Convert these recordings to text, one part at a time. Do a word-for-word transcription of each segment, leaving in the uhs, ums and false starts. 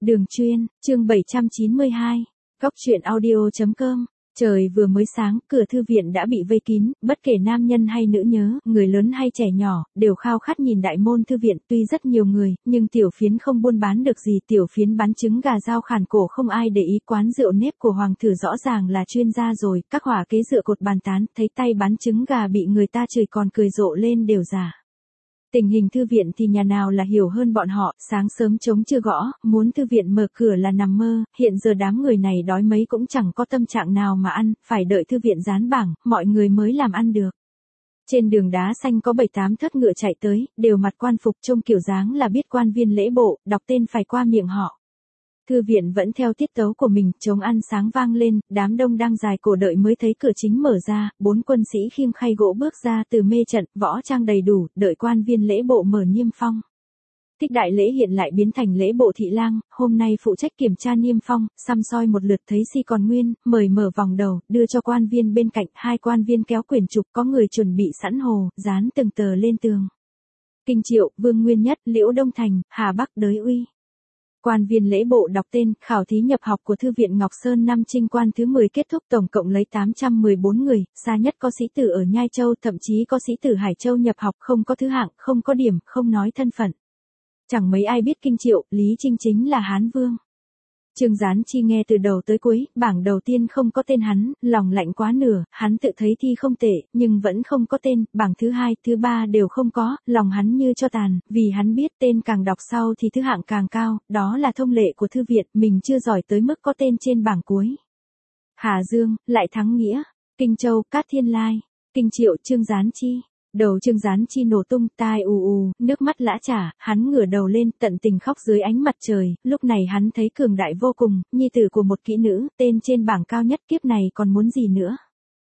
Đường Chuyên, chương bảy trăm chín mươi hai, Góc truyện audio chấm com. Trời vừa mới sáng, cửa thư viện đã bị vây kín, bất kể nam nhân hay nữ nhớ, người lớn hay trẻ nhỏ, đều khao khát nhìn đại môn thư viện. Tuy rất nhiều người, nhưng Tiểu Phiến không buôn bán được gì. Tiểu Phiến bán trứng gà rau khản cổ không ai để ý. Quán rượu nếp của Hoàng Thử rõ ràng là chuyên gia rồi. Các hỏa kế dựa cột bàn tán, thấy tay bán trứng gà bị người ta chửi còn cười rộ lên đều giả. Tình hình thư viện thì nhà nào là hiểu hơn bọn họ, sáng sớm trống chưa gõ, muốn thư viện mở cửa là nằm mơ, hiện giờ đám người này đói mấy cũng chẳng có tâm trạng nào mà ăn, phải đợi thư viện dán bảng, mọi người mới làm ăn được. Trên đường đá xanh có bảy tám thất ngựa chạy tới, đều mặc quan phục trông kiểu dáng là biết quan viên lễ bộ, đọc tên phải qua miệng họ. Thư viện vẫn theo tiết tấu của mình, trống ăn sáng vang lên, đám đông đang dài cổ đợi mới thấy cửa chính mở ra, bốn quân sĩ khiêng khay gỗ bước ra từ mê trận, võ trang đầy đủ, đợi quan viên lễ bộ mở niêm phong. Thích đại lễ hiện lại biến thành lễ bộ thị lang, hôm nay phụ trách kiểm tra niêm phong, xăm soi một lượt thấy si còn nguyên, mời mở vòng đầu, đưa cho quan viên bên cạnh, hai quan viên kéo quyển trục, có người chuẩn bị sẵn hồ, dán từng tờ lên tường. Kinh Triệu, Vương Nguyên Nhất, Liễu Đông Thành, Hà Bắc Đới Uy. Quan viên lễ bộ đọc tên, khảo thí nhập học của Thư viện Ngọc Sơn năm Trinh Quan thứ mười kết thúc, tổng cộng lấy tám trăm mười bốn người, xa nhất có sĩ tử ở Nhai Châu, thậm chí có sĩ tử Hải Châu nhập học, không có thứ hạng, không có điểm, không nói thân phận. Chẳng mấy ai biết Kinh Triệu, Lý Trinh chính là Hán Vương. Trương Gián Chi nghe từ đầu tới cuối, bảng đầu tiên không có tên hắn, lòng lạnh quá nửa, hắn tự thấy thi không tệ, nhưng vẫn không có tên, bảng thứ hai, thứ ba đều không có, lòng hắn như cho tàn, vì hắn biết tên càng đọc sau thì thứ hạng càng cao, đó là thông lệ của thư viện, mình chưa giỏi tới mức có tên trên bảng cuối. Hà Dương, lại Thắng Nghĩa, Kinh Châu, Cát Thiên Lai, Kinh Triệu, Trương Gián Chi. Đầu Trương Gián Chi nổ tung, tai ù ù, nước mắt lã chả, hắn ngửa đầu lên, tận tình khóc dưới ánh mặt trời, lúc này hắn thấy cường đại vô cùng, nhi tử của một kỹ nữ, tên trên bảng cao nhất kiếp này còn muốn gì nữa.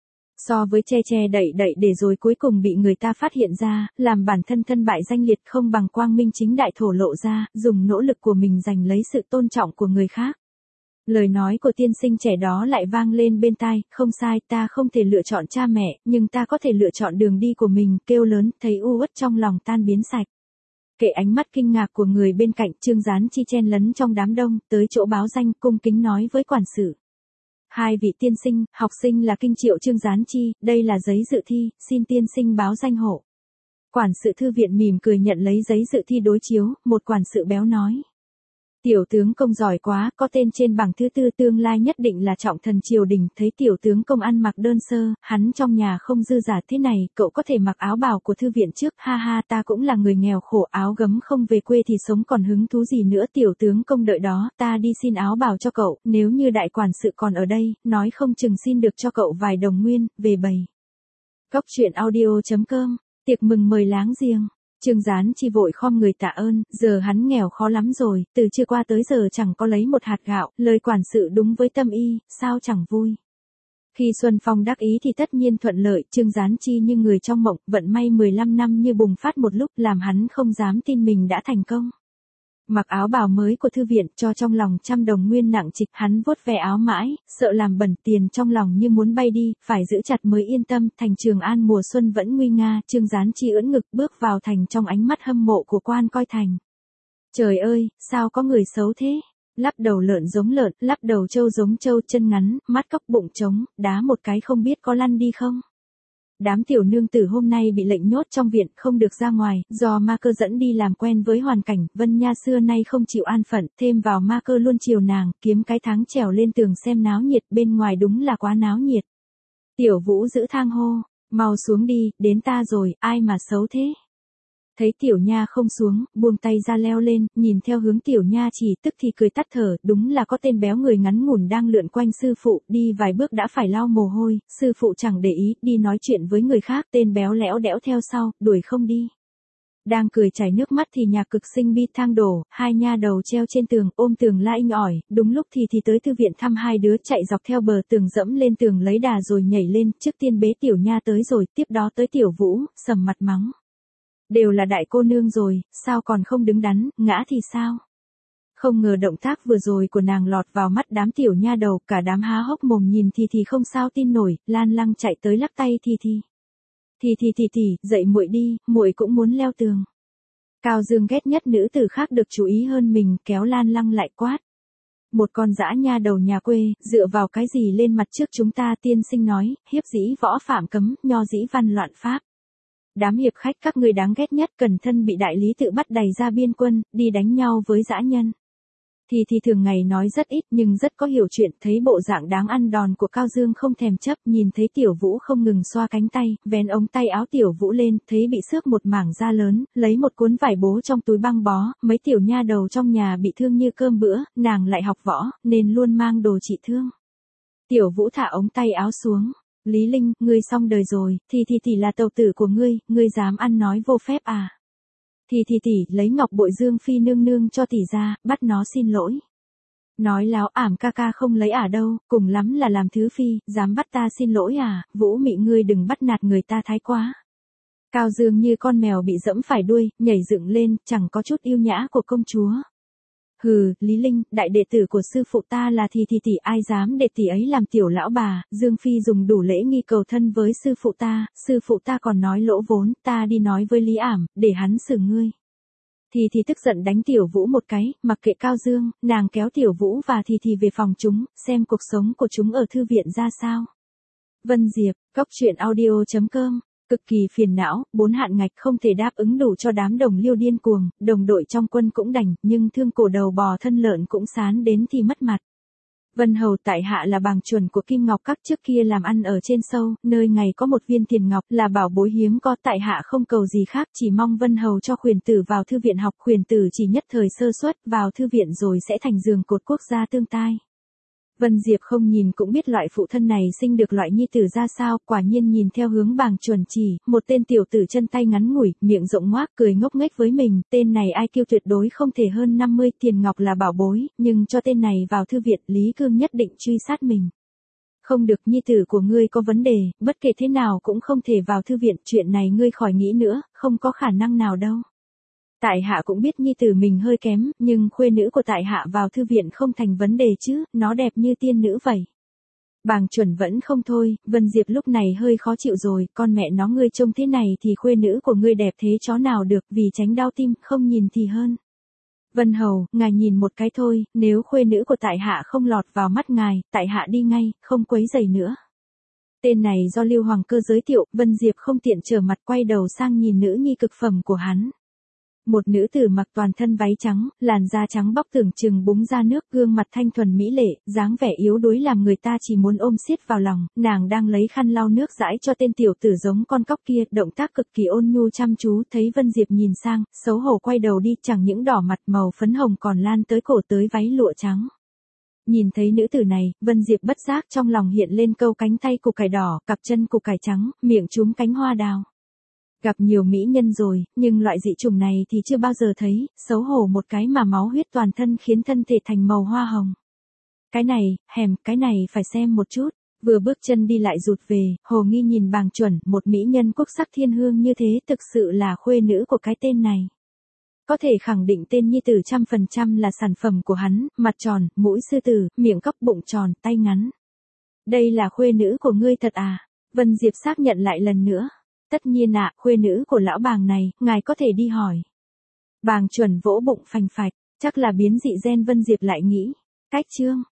So với che che đậy đậy để rồi cuối cùng bị người ta phát hiện ra, làm bản thân thân bại danh liệt không bằng quang minh chính đại thổ lộ ra, dùng nỗ lực của mình giành lấy sự tôn trọng của người khác. Lời nói của tiên sinh trẻ đó lại vang lên bên tai, không sai, ta không thể lựa chọn cha mẹ, nhưng ta có thể lựa chọn đường đi của mình, kêu lớn, thấy u uất trong lòng tan biến sạch. Kệ ánh mắt kinh ngạc của người bên cạnh, Trương Gián Chi chen lấn trong đám đông, tới chỗ báo danh, cung kính nói với quản sự. Hai vị tiên sinh, học sinh là Kinh Triệu Trương Gián Chi, đây là giấy dự thi, xin tiên sinh báo danh hộ. Quản sự thư viện mỉm cười nhận lấy giấy dự thi đối chiếu, một quản sự béo nói. Tiểu tướng công giỏi quá, có tên trên bảng thứ tư, tương lai nhất định là trọng thần triều đình. Thấy tiểu tướng công ăn mặc đơn sơ, hắn trong nhà không dư giả, thế này, cậu có thể mặc áo bào của thư viện trước, ha ha, ta cũng là người nghèo khổ, áo gấm không về quê thì sống còn hứng thú gì nữa. Tiểu tướng công đợi đó, ta đi xin áo bào cho cậu, nếu như đại quản sự còn ở đây, nói không chừng xin được cho cậu vài đồng nguyên, về bày. Góc truyện audio chấm com, tiệc mừng mời láng giềng. Trương Gián Chi vội khom người tạ ơn, giờ hắn nghèo khó lắm rồi, từ trưa qua tới giờ chẳng có lấy một hạt gạo, lời quản sự đúng với tâm y, sao chẳng vui. Khi Xuân Phong đắc ý thì tất nhiên thuận lợi, Trương Gián Chi như người trong mộng, vận may mười lăm năm như bùng phát một lúc, làm hắn không dám tin mình đã thành công. Mặc áo bào mới của thư viện, cho trong lòng trăm đồng nguyên nặng trịch, hắn vuốt ve áo mãi, sợ làm bẩn, tiền trong lòng như muốn bay đi, phải giữ chặt mới yên tâm. Thành Trường An mùa xuân vẫn nguy nga, Trương Gián Chi ưỡn ngực bước vào thành trong ánh mắt hâm mộ của quan coi thành. Trời ơi, sao có người xấu thế? Lắp đầu lợn giống lợn, lắp đầu trâu giống trâu, chân ngắn, mắt cóc bụng trống, đá một cái không biết có lăn đi không? Đám tiểu nương tử hôm nay bị lệnh nhốt trong viện, không được ra ngoài, do ma cơ dẫn đi làm quen với hoàn cảnh, Vân Nha xưa nay không chịu an phận, thêm vào ma cơ luôn chiều nàng, kiếm cái tháng trèo lên tường xem náo nhiệt, bên ngoài đúng là quá náo nhiệt. Tiểu Vũ giữ thang hô, mau xuống đi, đến ta rồi, ai mà xấu thế? Thấy Tiểu Nha không xuống, buông tay ra leo lên, nhìn theo hướng Tiểu Nha chỉ, tức thì cười tắt thở, đúng là có tên béo người ngắn ngủn đang lượn quanh sư phụ, đi vài bước đã phải lau mồ hôi, sư phụ chẳng để ý, đi nói chuyện với người khác, tên béo lẽo đẽo theo sau, đuổi không đi. Đang cười chảy nước mắt thì nhà cực sinh bi thang đổ, hai nha đầu treo trên tường, ôm tường la inh ỏi, đúng lúc thì thì tới thư viện thăm hai đứa, chạy dọc theo bờ tường dẫm lên tường lấy đà rồi nhảy lên, trước tiên bế Tiểu Nha tới rồi, tiếp đó tới Tiểu Vũ, sầm mặt mắng. Đều là đại cô nương rồi, sao còn không đứng đắn, ngã thì sao? Không ngờ động tác vừa rồi của nàng lọt vào mắt đám tiểu nha đầu, cả đám há hốc mồm nhìn thì thì không sao tin nổi, Lan Lăng chạy tới lắc tay thì thì. Thì thì thì thì, dậy muội đi, muội cũng muốn leo tường. Cao Dương ghét nhất nữ tử khác được chú ý hơn mình, kéo Lan Lăng lại quát. Một con dã nha đầu nhà quê, dựa vào cái gì lên mặt trước chúng ta, tiên sinh nói, hiếp dĩ võ phạm cấm, nho dĩ văn loạn pháp. Đám hiệp khách các ngươi đáng ghét nhất, cẩn thân bị đại lý tự bắt đày ra biên quân, đi đánh nhau với dã nhân. Thì thì thường ngày nói rất ít nhưng rất có hiểu chuyện, thấy bộ dạng đáng ăn đòn của Cao Dương không thèm chấp, nhìn thấy Tiểu Vũ không ngừng xoa cánh tay, vén ống tay áo Tiểu Vũ lên, thấy bị xước một mảng da lớn, lấy một cuốn vải bố trong túi băng bó, mấy tiểu nha đầu trong nhà bị thương như cơm bữa, nàng lại học võ, nên luôn mang đồ trị thương. Tiểu Vũ thả ống tay áo xuống, Lý Linh, ngươi xong đời rồi, thì thì tỷ là tàu tử của ngươi, ngươi dám ăn nói vô phép à? Thì thì tỷ lấy ngọc bội Dương Phi nương nương cho tỷ ra, bắt nó xin lỗi. Nói láo, ảm ca ca không lấy ả đâu, cùng lắm là làm thứ phi, dám bắt ta xin lỗi à, Vũ Mị ngươi đừng bắt nạt người ta thái quá. Cao Dương như con mèo bị dẫm phải đuôi, nhảy dựng lên, chẳng có chút yêu nhã của công chúa. Hừ, Lý Linh, đại đệ tử của sư phụ ta là thì thì tỷ, ai dám để tỷ ấy làm tiểu lão bà, Dương Phi dùng đủ lễ nghi cầu thân với sư phụ ta, sư phụ ta còn nói lỗ vốn, ta đi nói với Lý Ảm, để hắn xử ngươi. Thì thì tức giận đánh Tiểu Vũ một cái, mặc kệ Cao Dương, nàng kéo Tiểu Vũ và thì thì về phòng chúng, xem cuộc sống của chúng ở thư viện ra sao. Vân Diệp, Cốc Truyện Audio chấm com. Cực kỳ phiền não, bốn hạn ngạch không thể đáp ứng đủ cho đám đồng liêu điên cuồng, đồng đội trong quân cũng đành, nhưng thương cổ đầu bò thân lợn cũng sán đến thì mất mặt. Vân Hầu tại hạ là bàng chuẩn của Kim Ngọc Các, trước kia làm ăn ở trên sâu, nơi ngày có một viên tiền ngọc là bảo bối hiếm có, tại hạ không cầu gì khác, chỉ mong Vân Hầu cho khuyển tử vào thư viện học, khuyển tử chỉ nhất thời sơ suất, vào thư viện rồi sẽ thành giường cột quốc gia tương tai. Vân Diệp không nhìn cũng biết loại phụ thân này sinh được loại nhi tử ra sao, quả nhiên nhìn theo hướng bàng chuẩn chỉ, một tên tiểu tử chân tay ngắn ngủi, miệng rộng ngoác cười ngốc nghếch với mình, tên này i kiu tuyệt đối không thể hơn năm mươi, tiền ngọc là bảo bối, nhưng cho tên này vào thư viện, Lý Cương nhất định truy sát mình. Không được, nhi tử của ngươi có vấn đề, bất kể thế nào cũng không thể vào thư viện, chuyện này ngươi khỏi nghĩ nữa, không có khả năng nào đâu. Tại hạ cũng biết nhi tử mình hơi kém, nhưng khuê nữ của tại hạ vào thư viện không thành vấn đề chứ, nó đẹp như tiên nữ vậy. Bàng chuẩn vẫn không thôi, Vân Diệp lúc này hơi khó chịu rồi, con mẹ nó ngươi trông thế này thì khuê nữ của ngươi đẹp thế chó nào được, vì tránh đau tim, không nhìn thì hơn. Vân Hầu, ngài nhìn một cái thôi, nếu khuê nữ của tại hạ không lọt vào mắt ngài, tại hạ đi ngay, không quấy rầy nữa. Tên này do Lưu Hoàng Cơ giới thiệu, Vân Diệp không tiện trở mặt quay đầu sang nhìn nữ nhi cực phẩm của hắn. Một nữ tử mặc toàn thân váy trắng, làn da trắng bóc tưởng chừng búng ra nước, gương mặt thanh thuần mỹ lệ, dáng vẻ yếu đuối làm người ta chỉ muốn ôm siết vào lòng, nàng đang lấy khăn lau nước dãi cho tên tiểu tử giống con cóc kia, động tác cực kỳ ôn nhu chăm chú, thấy Vân Diệp nhìn sang, xấu hổ quay đầu đi, chẳng những đỏ mặt màu phấn hồng còn lan tới cổ tới váy lụa trắng. Nhìn thấy nữ tử này, Vân Diệp bất giác trong lòng hiện lên câu cánh tay củ cải đỏ, cặp chân củ cải trắng, miệng chúm cánh hoa đào. Gặp nhiều mỹ nhân rồi, nhưng loại dị trùng này thì chưa bao giờ thấy, xấu hổ một cái mà máu huyết toàn thân khiến thân thể thành màu hoa hồng. Cái này, hèm, cái này phải xem một chút, vừa bước chân đi lại rụt về, hồ nghi nhìn bàng chuẩn, một mỹ nhân quốc sắc thiên hương như thế thực sự là khuê nữ của cái tên này. Có thể khẳng định tên nhi tử trăm phần trăm là sản phẩm của hắn, mặt tròn, mũi sư tử, miệng cóc bụng tròn, tay ngắn. Đây là khuê nữ của ngươi thật à? Vân Diệp xác nhận lại lần nữa. Tất nhiên ạ, à, khuê nữ của lão bàng này, ngài có thể đi hỏi. Bàng chuẩn vỗ bụng phành phạch, chắc là biến dị gen, Vân Diệp lại nghĩ. Cách chương.